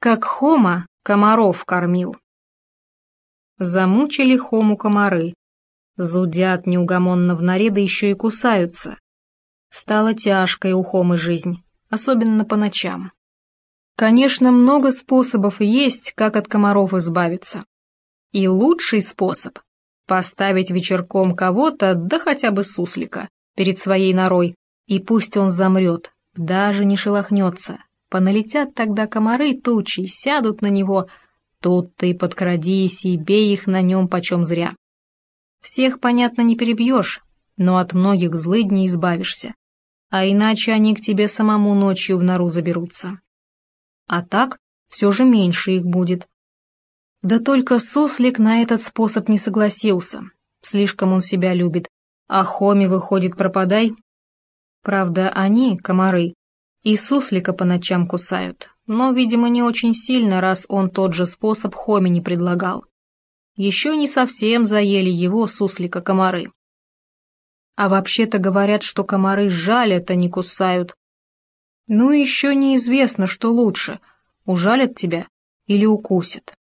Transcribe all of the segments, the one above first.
Как Хома комаров кормил. Замучили Хому комары. Зудят неугомонно в норе, да еще и кусаются. Стала тяжкой у Хомы жизнь, особенно по ночам. Конечно, много способов есть, как от комаров избавиться. И лучший способ — поставить вечерком кого-то, да хотя бы суслика, перед своей норой, и пусть он замрет, даже не шелохнется. Поналетят тогда комары тучи, сядут на него, тут ты подкрадись и бей их на нем почем зря. Всех, понятно, не перебьешь, но от многих злыдней избавишься, а иначе они к тебе самому ночью в нору заберутся. А так все же меньше их будет. Да только суслик на этот способ не согласился, слишком он себя любит, а Хоме, выходит, пропадай. Правда, они, комары, и суслика по ночам кусают, но, видимо, не очень сильно, раз он тот же способ Хоме не предлагал. Еще не совсем заели его, суслика, комары. А вообще-то говорят, что комары жалят, а не кусают. Ну, еще неизвестно, что лучше, ужалят тебя или укусят.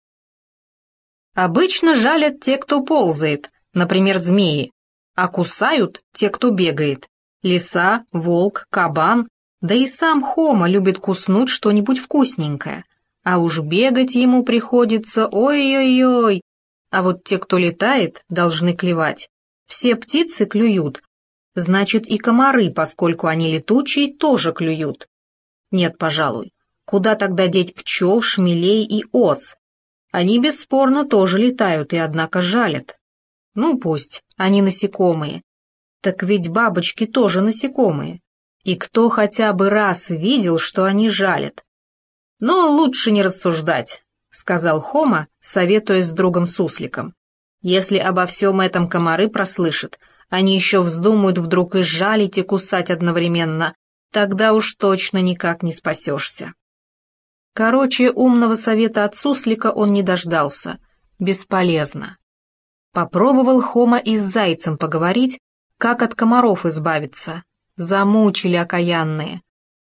Обычно жалят те, кто ползает, например, змеи, а кусают те, кто бегает. Лиса, волк, кабан, да и сам Хома любит куснуть что-нибудь вкусненькое. А уж бегать ему приходится ой-ой-ой. А вот те, кто летает, должны клевать. Все птицы клюют. Значит, и комары, поскольку они летучие, тоже клюют. Нет, пожалуй. Куда тогда деть пчел, шмелей и ос? Они бесспорно тоже летают и, однако, жалят. Ну пусть, они насекомые. Так ведь бабочки тоже насекомые. И кто хотя бы раз видел, что они жалят? Но лучше не рассуждать, сказал Хома, советуясь с другом Сусликом. Если обо всем этом комары прослышат, они еще вздумают вдруг и жалить, и кусать одновременно, тогда уж точно никак не спасешься. Короче, умного совета от Суслика он не дождался. Бесполезно. Попробовал Хома и с зайцем поговорить, как от комаров избавиться. Замучили окаянные.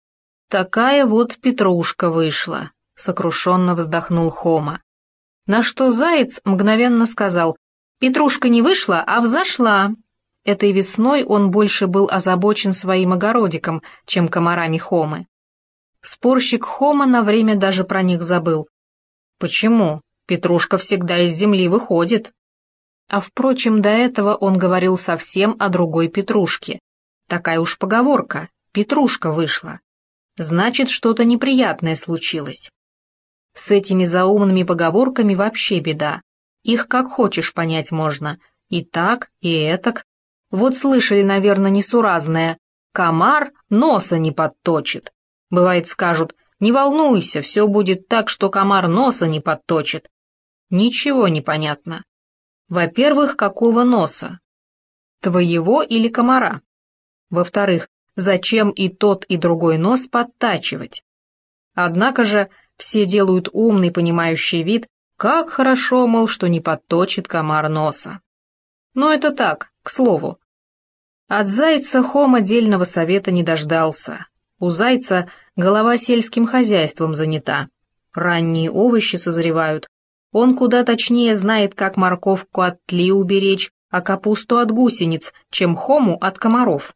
Такая вот петрушка вышла, сокрушенно вздохнул Хома. На что заяц мгновенно сказал: «Петрушка не вышла, а взошла». Этой весной он больше был озабочен своим огородиком, чем комарами Хомы. Спорщик Хома на время даже про них забыл. Почему? Петрушка всегда из земли выходит. А впрочем, до этого он говорил совсем о другой петрушке. Такая уж поговорка, петрушка вышла. Значит, что-то неприятное случилось. С этими заумными поговорками вообще беда. Их как хочешь понять можно. И так, и этак. Вот слышали, наверное, несуразное: «Комар носа не подточит». Бывает, скажут: «Не волнуйся, все будет так, что комар носа не подточит». Ничего не понятно. Во-первых, какого носа? Твоего или комара? Во-вторых, зачем и тот, и другой нос подтачивать? Однако же все делают умный, понимающий вид, как хорошо, мол, что не подточит комар носа. Но это так, к слову. От зайца Хома дельного совета не дождался. У зайца голова сельским хозяйством занята. Ранние овощи созревают. Он куда точнее знает, как морковку от тли уберечь, а капусту от гусениц, чем Хому от комаров.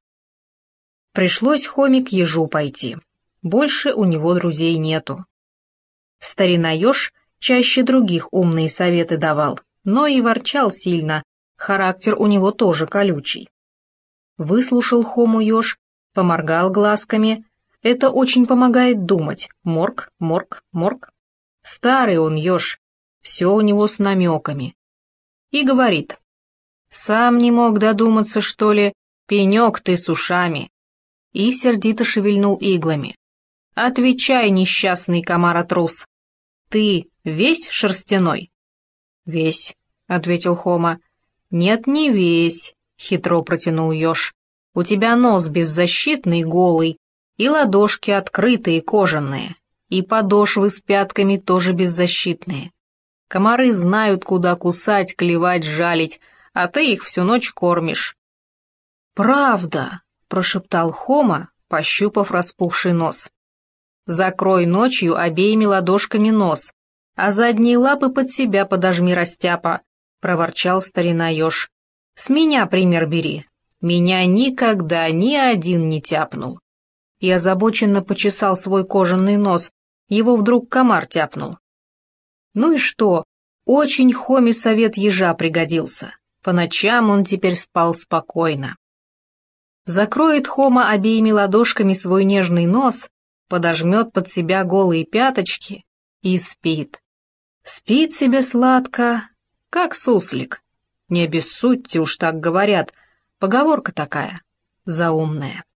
Пришлось Хоме к ежу пойти. Больше у него друзей нету. Старина еж чаще других умные советы давал, но и ворчал сильно, характер у него тоже колючий. Выслушал Хому еж, поморгал глазками. Это очень помогает думать. Морг, морг, морг. Старый он еж, все у него с намеками. И говорит: «Сам не мог додуматься, что ли? Пенек ты с ушами». И сердито шевельнул иглами. «Отвечай, несчастный комаротрус. Ты весь шерстяной?» «Весь», — ответил Хома. «Нет, не весь», — хитро протянул еж. «У тебя нос беззащитный, голый, и ладошки открытые, кожаные, и подошвы с пятками тоже беззащитные. Комары знают, куда кусать, клевать, жалить, а ты их всю ночь кормишь». «Правда», — прошептал Хома, пощупав распухший нос. Закрой ночью обеими ладошками нос, а задние лапы под себя подожми, растяпа, проворчал старина еж. С меня пример бери. Меня никогда ни один не тяпнул. И озабоченно почесал свой кожаный нос, его вдруг комар тяпнул. Ну и что, очень Хоме совет ежа пригодился. По ночам он теперь спал спокойно. Закроет Хома обеими ладошками свой нежный нос, подожмет под себя голые пяточки и спит. Спит себе сладко, как суслик. Не обессудьте, уж так говорят, поговорка такая, заумная.